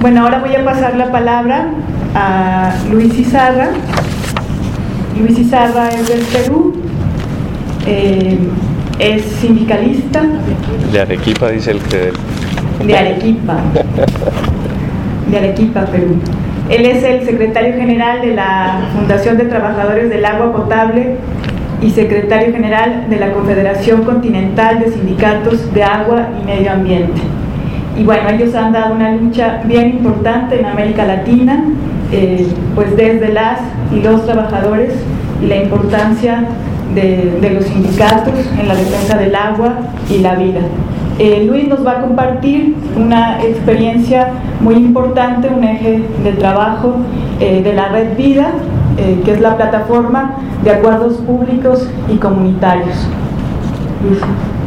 Bueno, ahora voy a pasar la palabra a Luis Izarra. Luis Izarra es del Perú, es sindicalista. De Arequipa, dice el que... De Arequipa. De Arequipa, Perú. Él es el secretario general de la Fundación de Trabajadores del Agua Potable y secretario general de la Confederación Continental de Sindicatos de Agua y Medio Ambiente. Y bueno, ellos han dado una lucha bien importante en América Latina, pues desde las y los trabajadores y la importancia de los sindicatos en la defensa del agua y la vida. Luis nos va a compartir una experiencia muy importante, un eje de trabajo de la Red Vida, que es la plataforma de acuerdos públicos y comunitarios. Luis.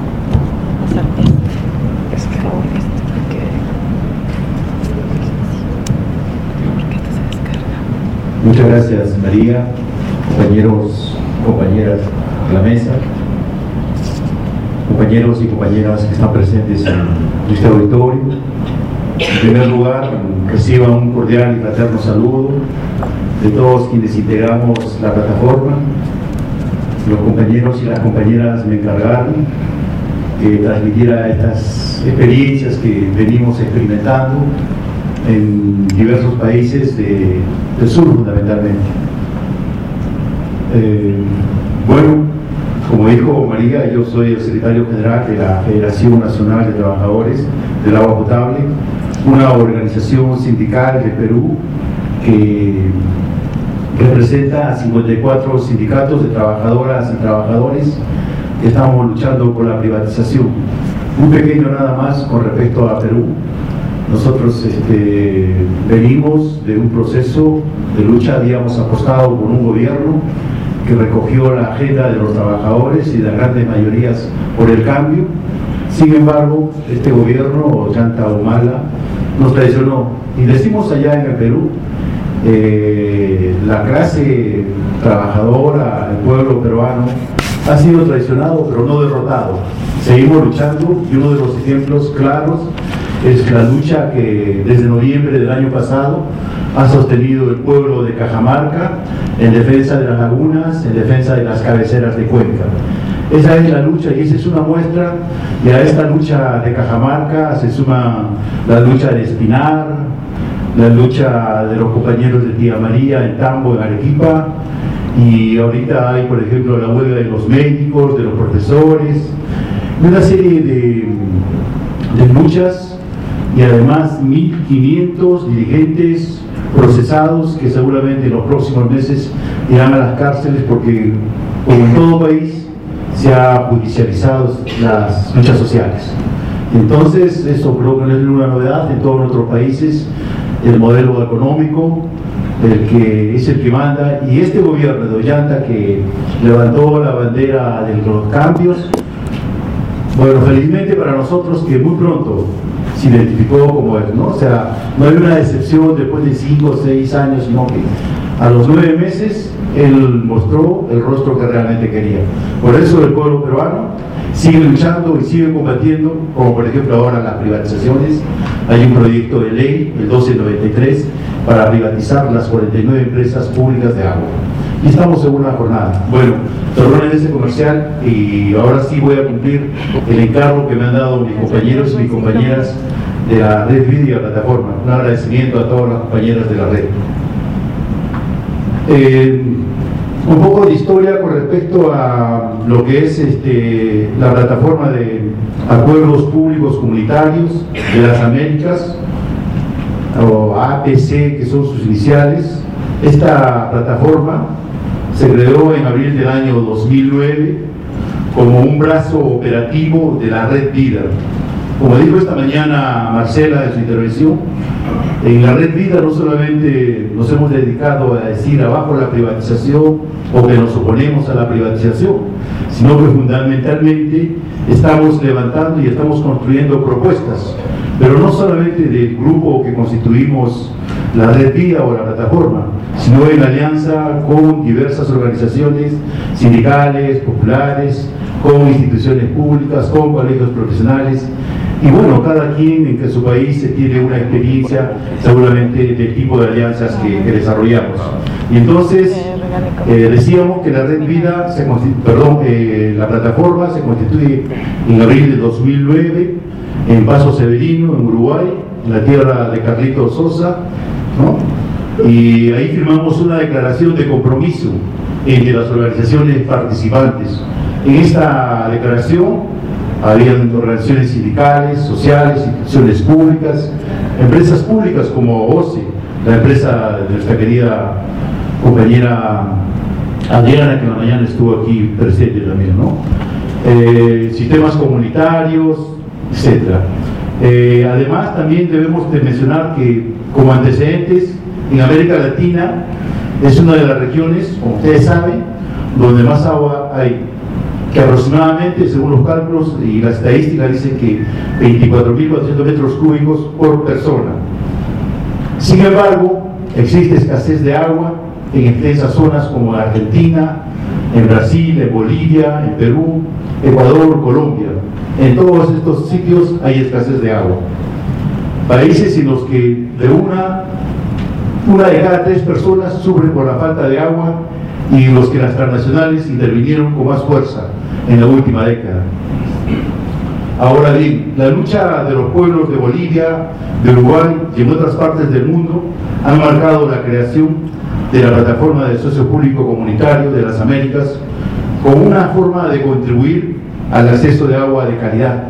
Muchas gracias, María, compañeros, compañeras de la mesa, compañeros y compañeras que están presentes en este auditorio. En primer lugar, reciban un cordial y fraterno saludo de todos quienes integramos la plataforma. Los compañeros y las compañeras me encargaron que transmitiera estas experiencias que venimos experimentando en diversos países del sur, fundamentalmente. Bueno, como dijo María, yo soy el secretario general de la Federación Nacional de Trabajadores del Agua Potable, una organización sindical de Perú que representa a 54 sindicatos de trabajadoras y trabajadores que estamos luchando por la privatización. Un pequeño nada más con respecto a Perú. Nosotros venimos de un proceso de lucha, habíamos apostado por un gobierno que recogió la agenda de los trabajadores y de las grandes mayorías por el cambio. Sin embargo, este gobierno, Ollanta Humala, nos traicionó. Y decimos allá en el Perú, la clase trabajadora, el pueblo peruano, ha sido traicionado pero no derrotado. Seguimos luchando y uno de los ejemplos claros es la lucha que desde noviembre del año pasado ha sostenido el pueblo de Cajamarca en defensa de las lagunas, en defensa de las cabeceras de cuenca. Esa es la lucha y esa es una muestra, y a esta lucha de Cajamarca se suma la lucha de Espinar, la lucha de los compañeros de Tía María en Tambo, en Arequipa, y ahorita hay, por ejemplo, la huelga de los médicos, de los profesores, una serie de luchas, y además 1.500 dirigentes procesados que seguramente en los próximos meses irán a las cárceles porque, como en todo país, se han judicializado las luchas sociales. Entonces, eso creo que no es una novedad en todos nuestros países, el modelo económico, el que es el que manda, y este gobierno de Ollanta que levantó la bandera de los cambios, bueno, felizmente para nosotros que muy pronto se identificó como es, ¿no? O sea, no hay una decepción después de 5 o 6 años, sino que a los 9 meses él mostró el rostro que realmente quería. Por eso el pueblo peruano sigue luchando y sigue combatiendo, como por ejemplo ahora las privatizaciones. Hay un proyecto de ley, el 1293, para privatizar las 49 empresas públicas de agua. Y estamos en una jornada. Bueno, perdonen ese comercial y ahora sí voy a cumplir el encargo que me han dado mis compañeros y mis compañeras de la Red Vida y la plataforma. Un agradecimiento a todas las compañeras de la red. Un poco de historia con respecto a lo que es la plataforma de acuerdos públicos comunitarios de las Américas, o APC, que son sus iniciales. Esta plataforma se creó en abril del año 2009 como un brazo operativo de la Red Vida. Como dijo esta mañana Marcela en su intervención, en la Red Vida no solamente nos hemos dedicado a decir abajo la privatización o que nos oponemos a la privatización, sino que fundamentalmente estamos levantando y estamos construyendo propuestas, pero no solamente del grupo que constituimos la Red Vida o la plataforma, sino en alianza con diversas organizaciones sindicales, populares, con instituciones públicas, con colegios profesionales, Y bueno, cada quien en su país tiene una experiencia seguramente del tipo de alianzas que desarrollamos. Y entonces decíamos que la Red Vida, la plataforma se constituye en abril de 2009 en Paso Severino, en Uruguay, en la tierra de Carlitos Sosa, ¿no? Y ahí firmamos una declaración de compromiso entre las organizaciones participantes. En esta declaración habían organizaciones sindicales, sociales, instituciones públicas, empresas públicas como OCE, la empresa de nuestra querida compañera Adriana, que en la mañana estuvo aquí presente también, ¿no? Sistemas comunitarios, etc. Además, también debemos de mencionar que, como antecedentes, en América Latina es una de las regiones, como ustedes saben, donde más agua hay, que aproximadamente, según los cálculos y las estadísticas, dicen que 24.400 metros cúbicos por persona. Sin embargo, existe escasez de agua en extensas zonas como en Argentina, en Brasil, en Bolivia, en Perú, Ecuador, Colombia. En todos estos sitios hay escasez de agua. Países en los que de una de cada 3 personas sufren por la falta de agua, y en los que las transnacionales intervinieron con más fuerza en la última década. Ahora bien, la lucha de los pueblos de Bolivia, de Uruguay y en otras partes del mundo han marcado la creación de la Plataforma de Socio Público Comunitario de las Américas como una forma de contribuir al acceso de agua de calidad.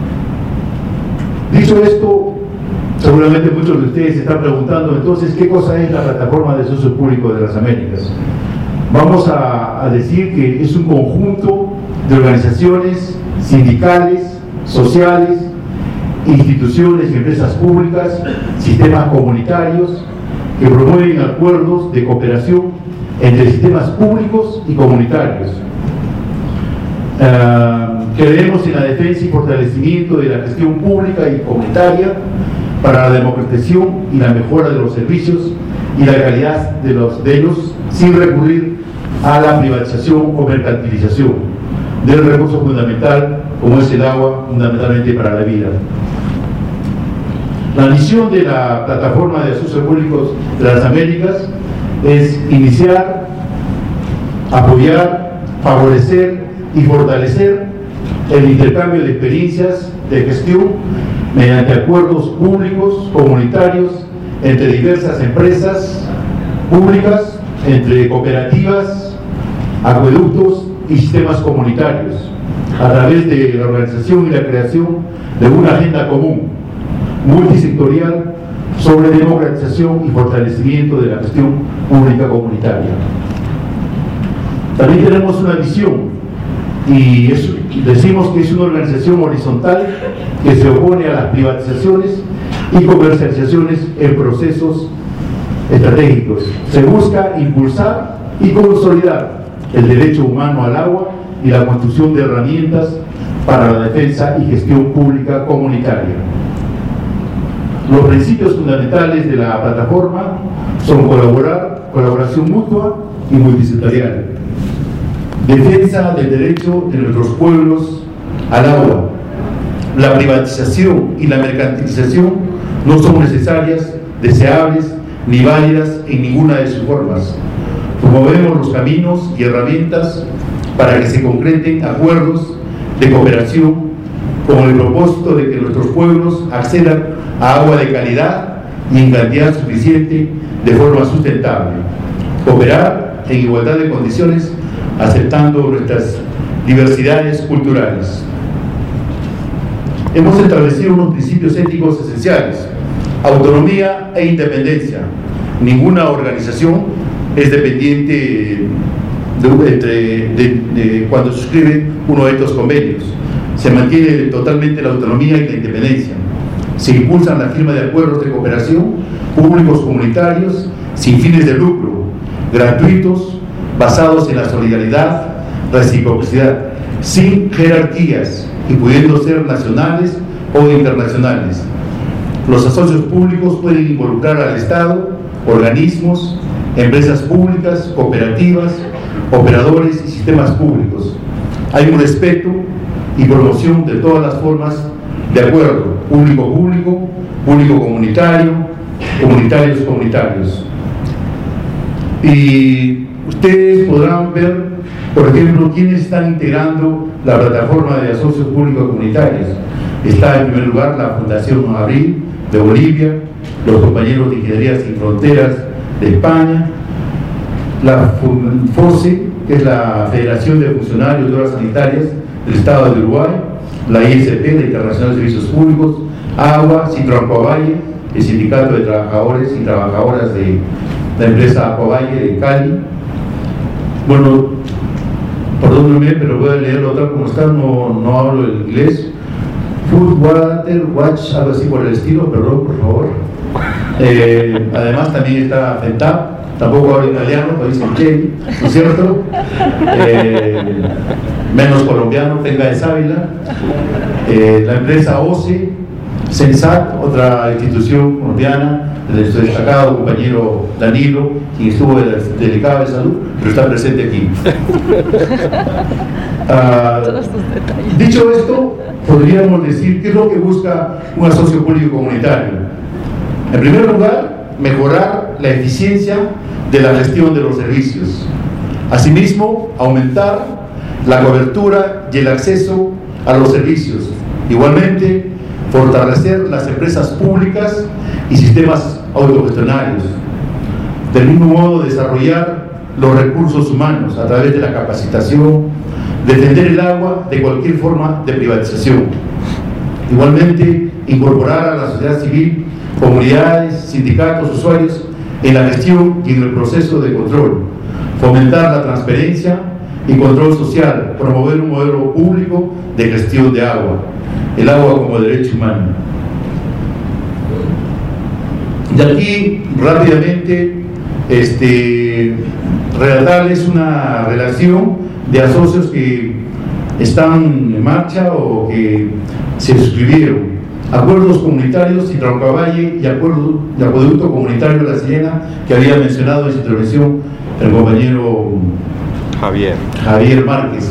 Dicho esto, seguramente muchos de ustedes se están preguntando entonces qué cosa es la Plataforma de Socio Público de las Américas. Vamos a decir que es un conjunto de organizaciones sindicales, sociales, instituciones y empresas públicas, sistemas comunitarios, que promueven acuerdos de cooperación entre sistemas públicos y comunitarios. Creemos en la defensa y fortalecimiento de la gestión pública y comunitaria para la democratización y la mejora de los servicios y la calidad de ellos, sin recurrir a la privatización o mercantilización del recurso fundamental como es el agua, fundamentalmente para la vida. La misión de la Plataforma de Socios Públicos de las Américas es iniciar, apoyar, favorecer y fortalecer el intercambio de experiencias de gestión mediante acuerdos públicos, comunitarios, entre diversas empresas públicas, entre cooperativas, acueductos y sistemas comunitarios, a través de la organización y la creación de una agenda común, multisectorial, sobre democratización y fortalecimiento de la gestión pública comunitaria. También tenemos una visión, y decimos que es una organización horizontal que se opone a las privatizaciones y comercializaciones en procesos estratégicos. Se busca impulsar y consolidar el derecho humano al agua y la construcción de herramientas para la defensa y gestión pública comunitaria. Los principios fundamentales de la plataforma son colaboración mutua y multisectorial, defensa del derecho de nuestros pueblos al agua. La privatización y la mercantilización no son necesarias, deseables ni válidas en ninguna de sus formas. Promovemos los caminos y herramientas para que se concreten acuerdos de cooperación con el propósito de que nuestros pueblos accedan a agua de calidad y en cantidad suficiente de forma sustentable. Cooperar en igualdad de condiciones, aceptando nuestras diversidades culturales. Hemos establecido unos principios éticos esenciales: autonomía e independencia. Ninguna organización es dependiente de cuando suscribe uno de estos convenios. Se mantiene totalmente la autonomía y la independencia. Se impulsan la firma de acuerdos de cooperación públicos comunitarios sin fines de lucro, gratuitos, basados en la solidaridad, reciprocidad, sin jerarquías y pudiendo ser nacionales o internacionales. Los socios públicos pueden involucrar al Estado, organismos, empresas públicas, cooperativas, operadores y sistemas públicos. Hay un respeto y promoción de todas las formas de acuerdo, público-público, público-comunitario, comunitarios-comunitarios. Y ustedes podrán ver, por ejemplo, quiénes están integrando la plataforma de socios públicos comunitarios. Está en primer lugar la Fundación Abril de Bolivia, los compañeros de Ingeniería Sin Fronteras de España, la FOSE, que es la Federación de Funcionarios de Obras Sanitarias del Estado de Uruguay, la ISP, la Internacional de Servicios Públicos, AGUA, Citro Aquavalle, el Sindicato de Trabajadores y Trabajadoras de la empresa Aquavalle de Cali. Bueno, perdónenme, pero voy a leerlo tal como está, no hablo el inglés. Food, Water, Watch, algo así por el estilo, perdón, por favor. Además también está FENTAP, tampoco hablo italiano, lo dicen Chey, ¿no es cierto? Menos colombiano, Tenga de Sávila. La empresa OCE, Sensat, otra institución colombiana, de nuestro destacado compañero Danilo, quien estuvo delicado de salud, pero está presente aquí. Dicho esto, podríamos decir qué es lo que busca un socio público comunitario. En primer lugar, mejorar la eficiencia de la gestión de los servicios. Asimismo, aumentar la cobertura y el acceso a los servicios. Igualmente, fortalecer las empresas públicas y sistemas autogestionarios. Del mismo modo, desarrollar los recursos humanos a través de la capacitación, defender el agua de cualquier forma de privatización. Igualmente, incorporar a la sociedad civil, comunidades, sindicatos, usuarios en la gestión y en el proceso de control, fomentar la transparencia y control social, promover un modelo público de gestión de agua, el agua como derecho humano. Y aquí, rápidamente, relatarles una relación de asocios que están en marcha o que se suscribieron. Acuerdos comunitarios Citro Aquavalle y Acueducto Comunitario La Sirena, que había mencionado en su intervención el compañero Javier Márquez.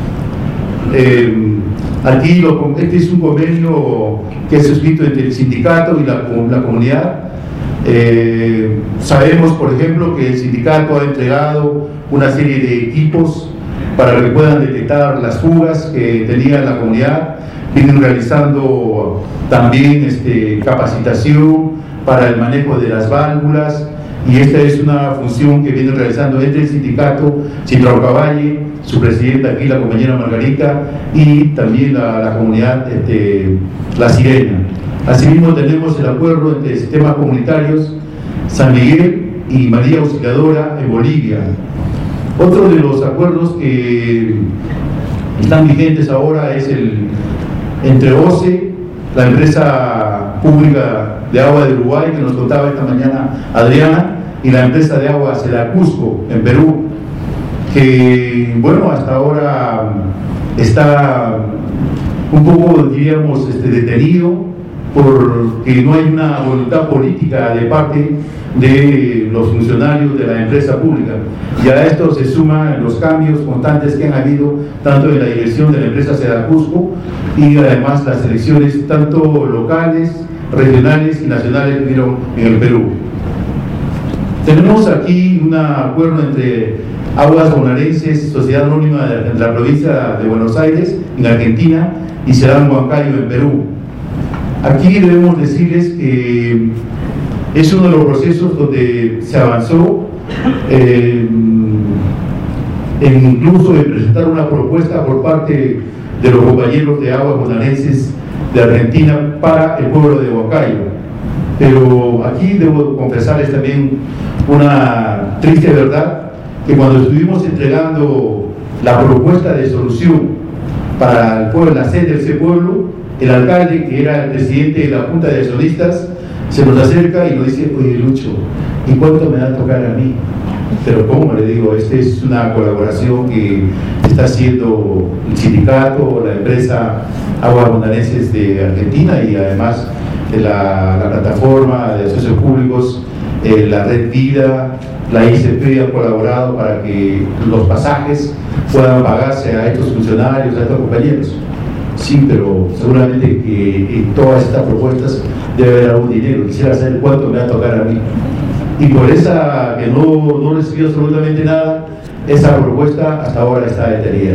Aquí este es un convenio que es suscrito entre el sindicato y la comunidad. Sabemos, por ejemplo, que el sindicato ha entregado una serie de equipos para que puedan detectar las fugas que tenía la comunidad. Vienen realizando también capacitación para el manejo de las válvulas, y esta es una función que viene realizando entre el sindicato Citro Aquavalle, su presidenta aquí, la compañera Margarita, y también la comunidad La Sirena. Asimismo, tenemos el acuerdo entre sistemas comunitarios San Miguel y María Auxiliadora en Bolivia. Otro de los acuerdos que están vigentes ahora es entre OCE, la empresa pública de agua de Uruguay, que nos contaba esta mañana Adriana, y la empresa de agua Sedacusco en Perú, que bueno, hasta ahora está un poco, diríamos, detenido, porque no hay una voluntad política de parte de los funcionarios de la empresa pública. Y a esto se suman los cambios constantes que han habido tanto en la dirección de la empresa Sedacusco, y además las elecciones tanto locales, regionales y nacionales que hubieron en el Perú. Tenemos aquí un acuerdo entre Aguas Bonaerenses, Sociedad Anónima de la provincia de Buenos Aires, en Argentina, y Sedam Huancayo, en Perú. Aquí debemos decirles que es uno de los procesos donde se avanzó, incluso en presentar una propuesta por parte de los compañeros de Aguas Bonaerenses de Argentina para el pueblo de Huancayo. Pero aquí debo confesarles también una triste verdad, que cuando estuvimos entregando la propuesta de solución para el pueblo, la sede de ese pueblo, el alcalde, que era el presidente de la Junta de Accionistas, se nos acerca y nos dice: oye, Lucho, ¿y cuánto me va a tocar a mí? Pero ¿cómo? Le digo, esta es una colaboración que está haciendo el sindicato, la empresa Aguas Bonaerenses de Argentina, y además la plataforma de socios públicos, la Red Vida, la ICP ha colaborado para que los pasajes puedan pagarse a estos funcionarios, a estos compañeros. Sí, pero seguramente que en todas estas propuestas debe haber algún dinero. Quisiera saber cuánto me va a tocar a mí. Y por esa que no recibió absolutamente nada, esa propuesta hasta ahora está detenida.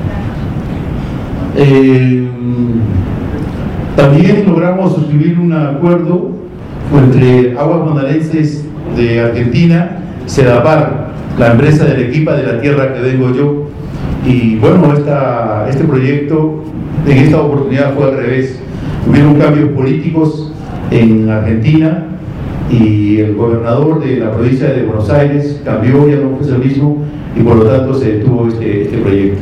También logramos suscribir un acuerdo entre Aguas Bonaerenses de Argentina, Sedapar, la empresa de Arequipa, de la tierra que vengo yo. Y bueno, este proyecto en esta oportunidad fue al revés. Hubieron cambios políticos en Argentina y el gobernador de la provincia de Buenos Aires cambió, ya no fue el mismo, y por lo tanto se detuvo este proyecto.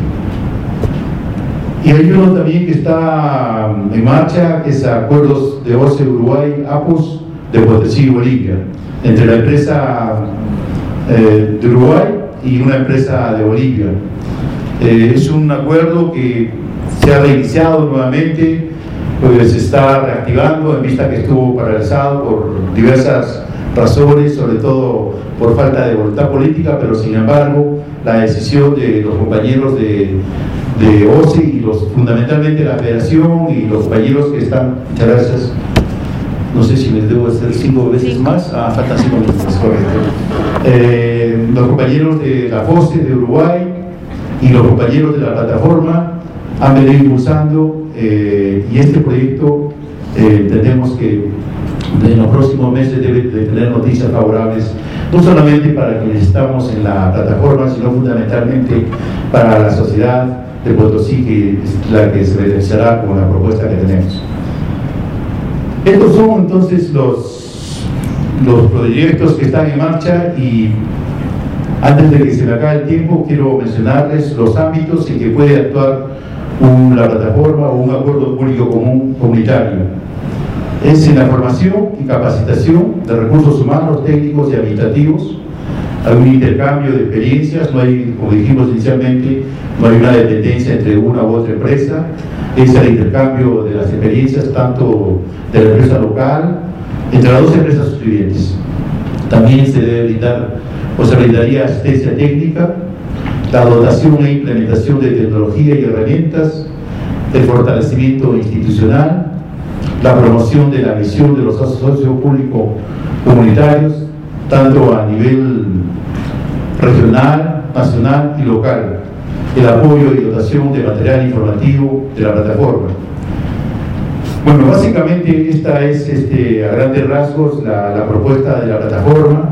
Y hay uno también que está en marcha, que es Acuerdos de OCE Uruguay, APOS, de Potosí, Bolivia, entre la empresa de Uruguay y una empresa de Bolivia. Es un acuerdo que se ha reiniciado nuevamente, pues se está reactivando en vista que estuvo paralizado por diversas razones, sobre todo por falta de voluntad política, pero sin embargo la decisión de los compañeros de OCE y fundamentalmente la federación y los compañeros que están, muchas gracias, no sé si les debo hacer 5 veces más, faltan 5 minutos, correcto. Los compañeros de la FOSE de Uruguay y los compañeros de la plataforma han venido impulsando y este proyecto entendemos que en los próximos meses debe de tener noticias favorables, no solamente para quienes estamos en la plataforma, sino fundamentalmente para la sociedad de Potosí, que es la que se beneficiará con la propuesta que tenemos. Estos son entonces los proyectos que están en marcha, y antes de que se me acabe el tiempo quiero mencionarles los ámbitos en que puede actuar la plataforma o un acuerdo público común comunitario. Es en la formación y capacitación de recursos humanos, técnicos y administrativos. Hay un intercambio de experiencias, no hay, como dijimos inicialmente, no hay una dependencia entre una u otra empresa. Es el intercambio de las experiencias, tanto de la empresa local, entre las dos empresas suscribientes. También se debe brindar, o se brindaría asistencia técnica, la dotación e implementación de tecnología y herramientas, el fortalecimiento institucional, la promoción de la misión de los socios públicos comunitarios, tanto a nivel regional, nacional y local, el apoyo y dotación de material informativo de la plataforma. Bueno, básicamente esta es a grandes rasgos la propuesta de la plataforma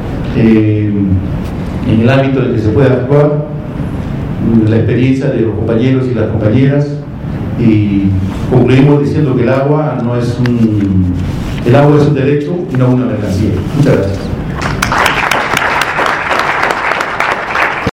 en el ámbito en el que se puede actuar, la experiencia de los compañeros y las compañeras, y concluimos diciendo que el agua es un derecho y no una mercancía. Muchas gracias.